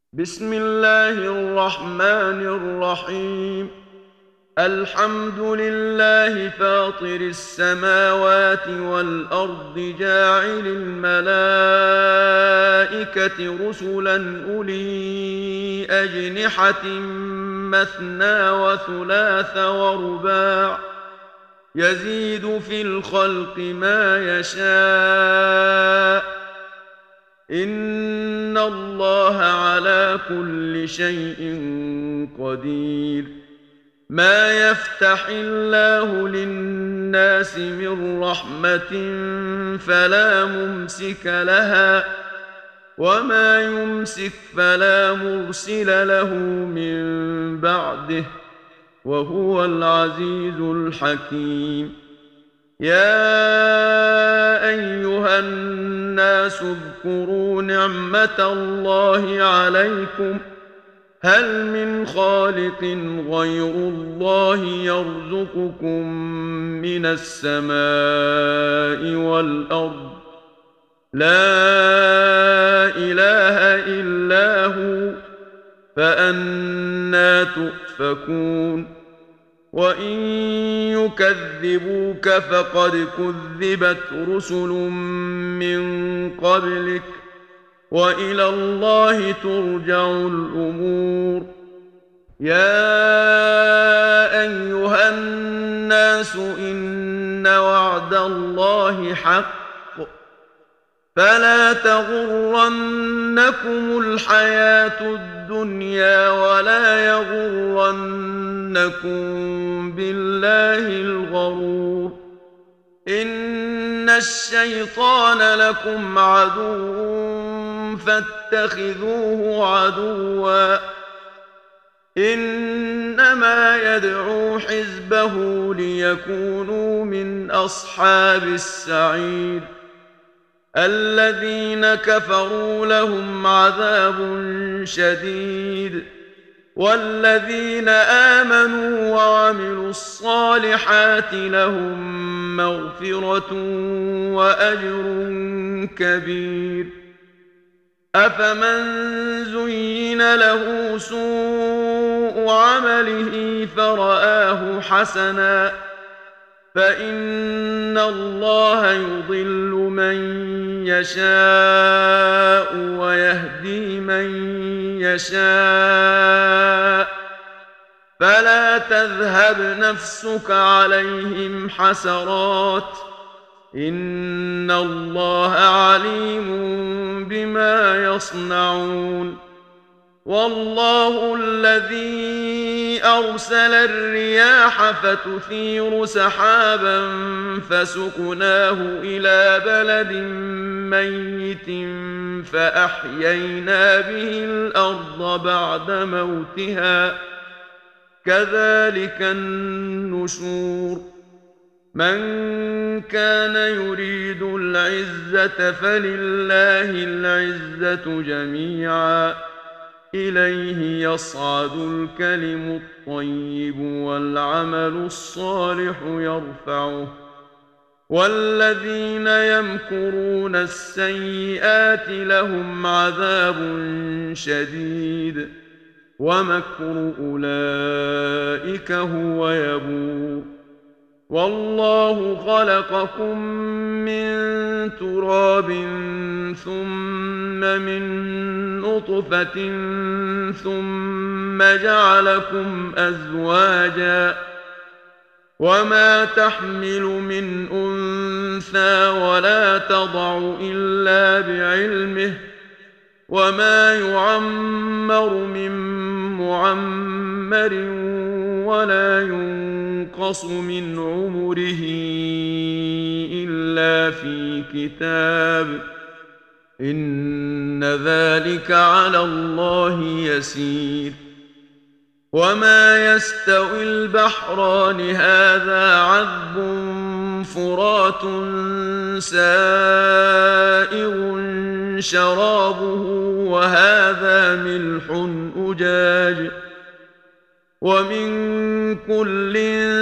بسم الله الرحمن الرحيم. الحمد لله فاطر السماوات والأرض جاعل الملائكة رسلا أولي أجنحة مثنى وثلاث ورباع يزيد في الخلق ما يشاء إن الله على كل شيء قدير. ما يفتح الله للناس من رحمة فلا ممسك لها وما يمسك فلا مرسل له من بعده وهو العزيز الحكيم. يا أيها الناس اذكروا نعمة الله عليكم هل من خالق غير الله يرزقكم من السماء والأرض لا إله إلا هو فأنى تؤفكون. وإن يكذبوك فقد كذبت رسل من قبلك وإلى الله ترجع الأمور. يا أيها الناس إن وعد الله حق فلا تغرنكم الحياة الدنيا ولا يغرنكم بالله الغرور. إن الشيطان لكم عدو فاتخذوه عدوا إنما يدعو حزبه ليكونوا من أصحاب السعير. الذين كفروا لهم عذاب شديد والذين آمنوا وعملوا الصالحات لهم مغفرة وأجر كبير. أفمن زين له سوء عمله فرآه حسنا فإن الله يضل من يشاء ويهدي من يشاء فلا تذهب نفسك عليهم حسرات إن الله عليم بما يصنعون. والله الذي أرسل الرياح فتثير سحابا فسقناه إلى بلد ميت فأحيينا به الأرض بعد موتها كذلك النشور. من كان يريد العزة فلله العزة جميعا إليه يصعد الكلم الطيب والعمل الصالح يرفعه والذين يمكرون السيئات لهم عذاب شديد ومكر أولئك هو يبور. والله خلقكم من تراب ثم من نطفة ثم جعلكم أزواجا وما تحمل من أنثى ولا تضع إلا بعلمه وما يعمر من معمر ولا ينقص من عمره إلا في كتاب إن ذلك على الله يسير. وما يستوي البحران هذا عذب فرات سائغ شرابه وهذا ملح أجاج ومن كل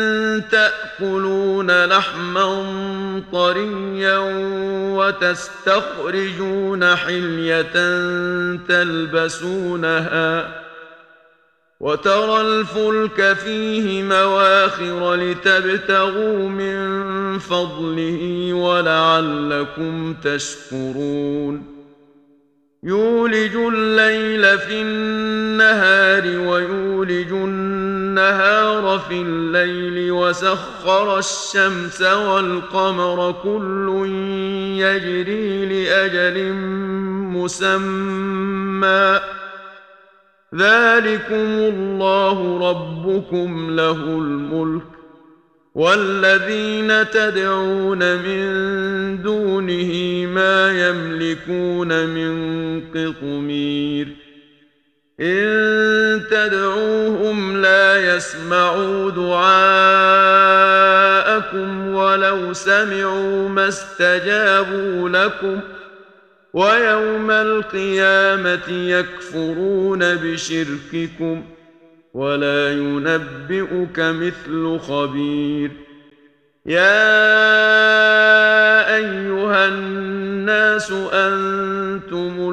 تأكلون لحما طريا وتستخرجون حلية تلبسونها وترى الفلك فيه مواخر لتبتغوا من فضله ولعلكم تشكرون يولج الليل في النهار ويولج النهار في الليل وسخر الشمس والقمر كل يجري لأجل مسمى ذلكم الله ربكم له الملك والذين تدعون من دونه ما يملكون من قطمير إن تدعوهم لا يسمعوا دعاءكم ولو سمعوا ما استجابوا لكم ويوم القيامة يكفرون بشرككم ولا ينبئك مثل خبير يا أيها الناس أنتم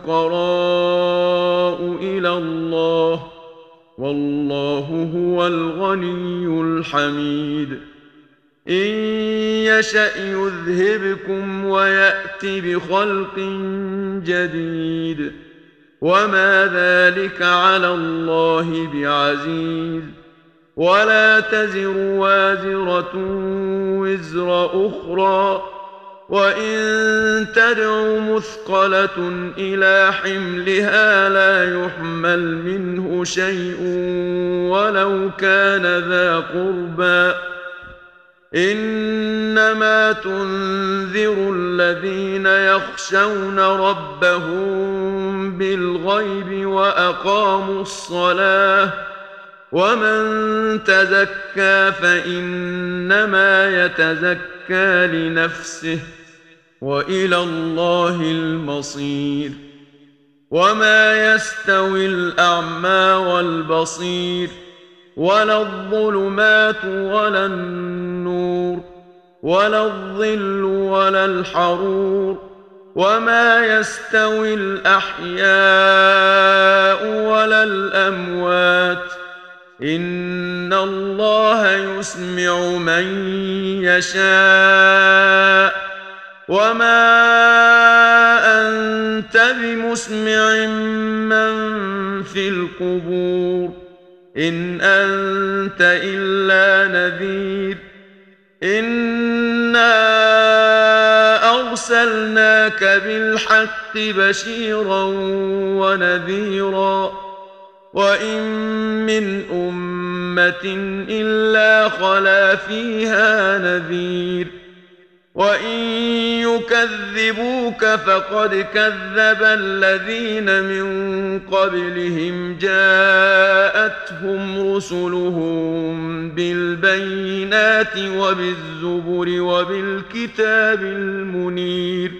الفقراء إلى الله والله هو الغني الحميد إن يشأ يذهبكم ويأت بخلق جديد وما ذلك على الله بعزيز ولا تزر وازرة وزر أخرى وإن تدع مثقلة إلى حملها لا يحمل منه شيء ولو كان ذا قربى إنما تنذر الذين يخشون ربهم بالغيب وأقاموا الصلاة ومن تزكى فإنما يتزكى لنفسه وإلى الله المصير وما يستوي الأعمى والبصير ولا الظلمات ولا النور ولا الظل ولا الحرور وما يستوي الأحياء ولا الأموات إن الله يسمع من يشاء وما أنت بمسمع من في القبور إن أنت إلا نذير إنا أرسلناك بالحق بشيرا ونذيرا وإن من أمة إلا خلا فيها نذير وإن يكذبوك فقد كذب الذين من قبلهم جاءتهم رسلهم بالبينات وبالزبر وبالكتاب المنير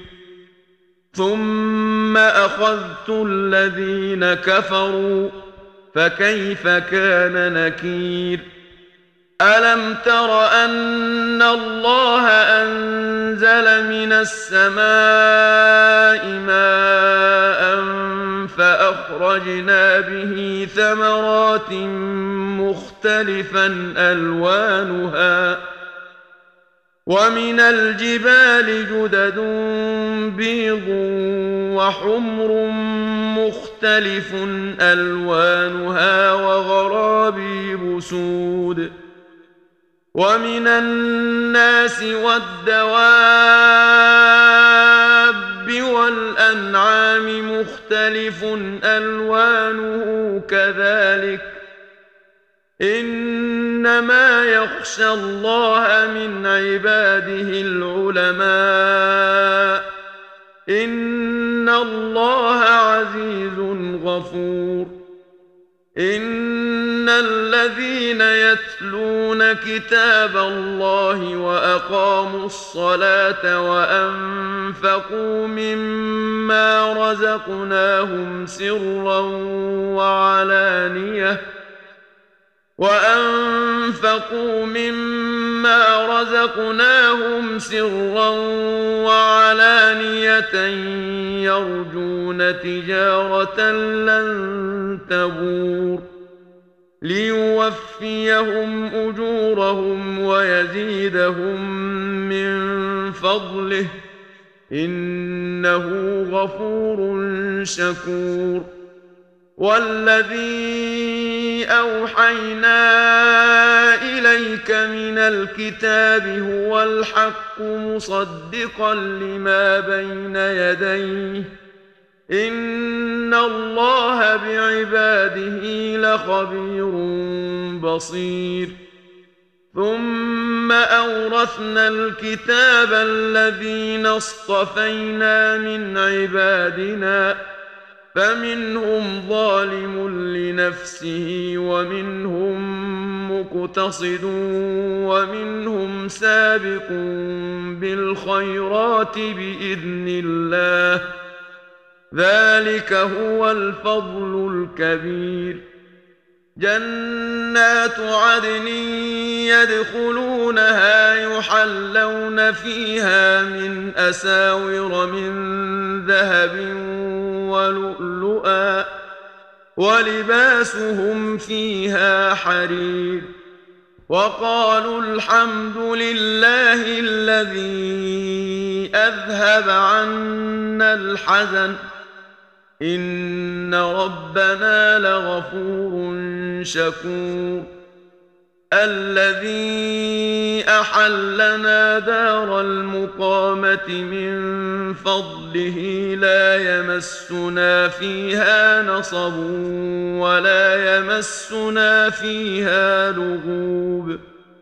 ثم أخذت الذين كفروا فكيف كان نكير ألم تر أن الله أنزل من السماء ماء فأخرجنا به ثمرات مختلفا ألوانها ومن الجبال جدد بيض وحمر مختلف ألوانها وغرابيب سود ومن الناس والدواب والأنعام مختلف ألوانه كذلك إنما يخشى الله من عباده العلماء إن الله عزيز غفور إن الذين يتلون كتاب الله وأقاموا الصلاة وأنفقوا مما رزقناهم سرا وعلانية وأنفقوا مما رزقناهم سرا وعلانية يرجون تجارة لن تبور ليوفيهم أجورهم ويزيدهم من فضله إنه غفور شكور والذي أوحينا إليك من الكتاب هو الحق مصدقا لما بين يديه إن الله بعباده لخبير بصير ثم أورثنا الكتاب الذين اصطفينا من عبادنا فمنهم ظالم لنفسه ومنهم مقتصد ومنهم سابق بالخيرات بإذن الله ذلك هو الفضل الكبير جنات عدن يدخلونها يحلون فيها من أساور من ذهب ولؤلؤا ولباسهم فيها حرير وقالوا الحمد لله الذي أذهب عنا الحزن إن ربنا لغفور شكور الذي أحلنا دار المقامة من فضله لا يمسنا فيها نصب ولا يمسنا فيها لغوب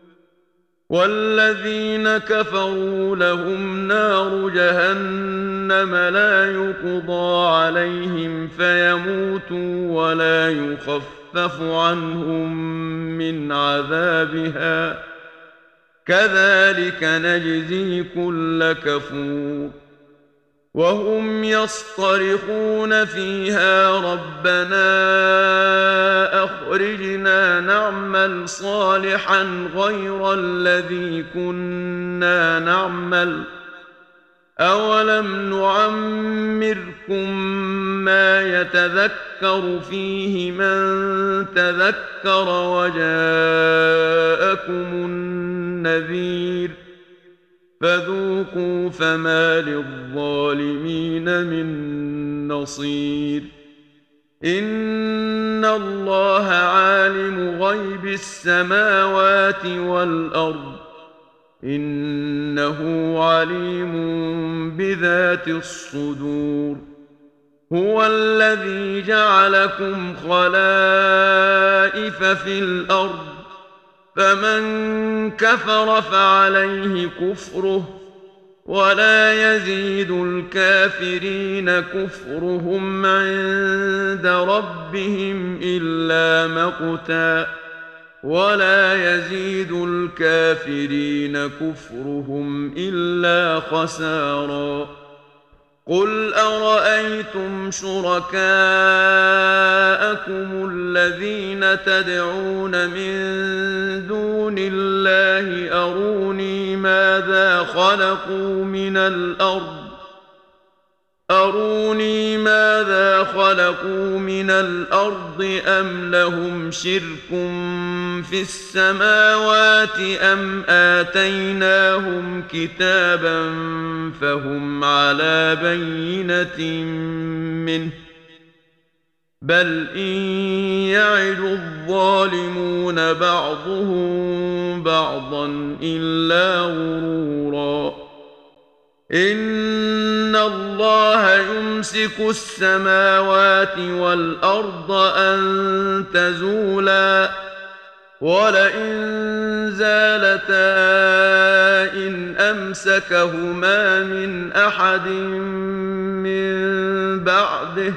والذين كفروا لهم نار جهنم لا يقضى عليهم فيموتوا ولا يخفف عنهم من عذابها كذلك نجزي كل كفور وهم يصطرخون فيها ربنا أخرجنا نعمل صالحا غير الذي كنا نعمل أولم نعمركم ما يتذكر فيه من تذكر وجاءكم النذير فذوقوا فما للظالمين من نصير إن الله عالم غيب السماوات والأرض إنه عليم بذات الصدور هو الذي جعلكم خلائف في الأرض فمن كفر فعليه كفره ولا يزيد الكافرين كفرهم عند ربهم إلا مقتا ولا يزيد الكافرين كفرهم إلا خسارا قل أرأيتم شركاءكم الذين تدعون من دون الله أروني ماذا خلقوا من الأرض أم لهم شرك في السماوات أم آتيناهم كتابا فهم على بينة منه بل إن يعد الظالمون بعضهم بعضا إلا غرورا إن الله يمسك السماوات والأرض أن تزولا ولئن زالتا إن أمسكهما من أحد من بعده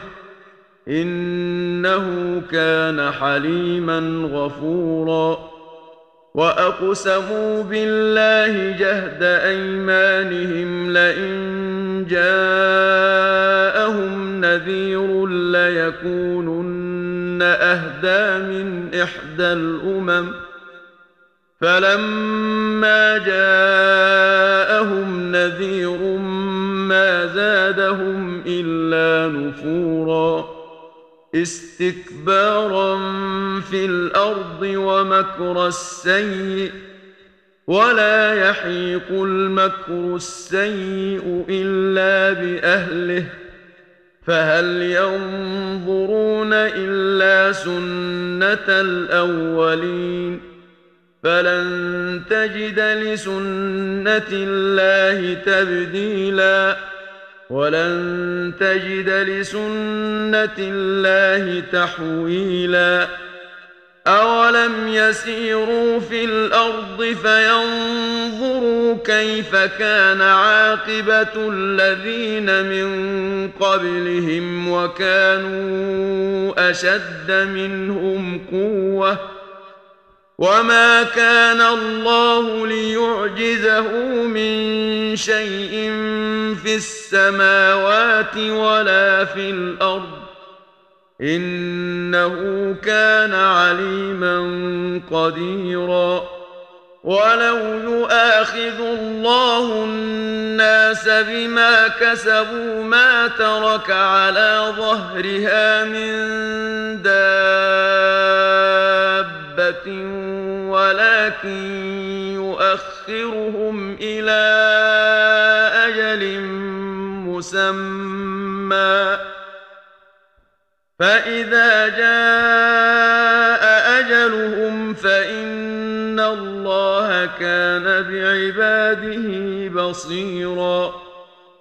إنه كان حليما غفورا وأقسموا بالله جهد أيمانهم لئن جاءهم نذير ليكونن أهدى من إحدى الأمم فلما جاءهم نذير ما زادهم إلا نفورا استكبارا في الأرض ومكر السيئ ولا يحيق المكر السيئ إلا بأهله فهل ينظرون إلا سنة الأولين فلن تجد لسنة الله تبديلا ولن تجد لسنة الله تحويلا أولم يسيروا في الأرض فينظروا كيف كان عاقبة الذين من قبلهم وكانوا أشد منهم قوة وما كان الله ليعجزه من شيء في السماوات ولا في الأرض إنه كان عليما قديرا ولو يؤاخذ الله الناس بما كسبوا ما ترك على ظهرها من دابة ولكن يؤخرهم إلى أجل مسمى فإذا جاء أجلهم فإن الله كان بعباده بصيراً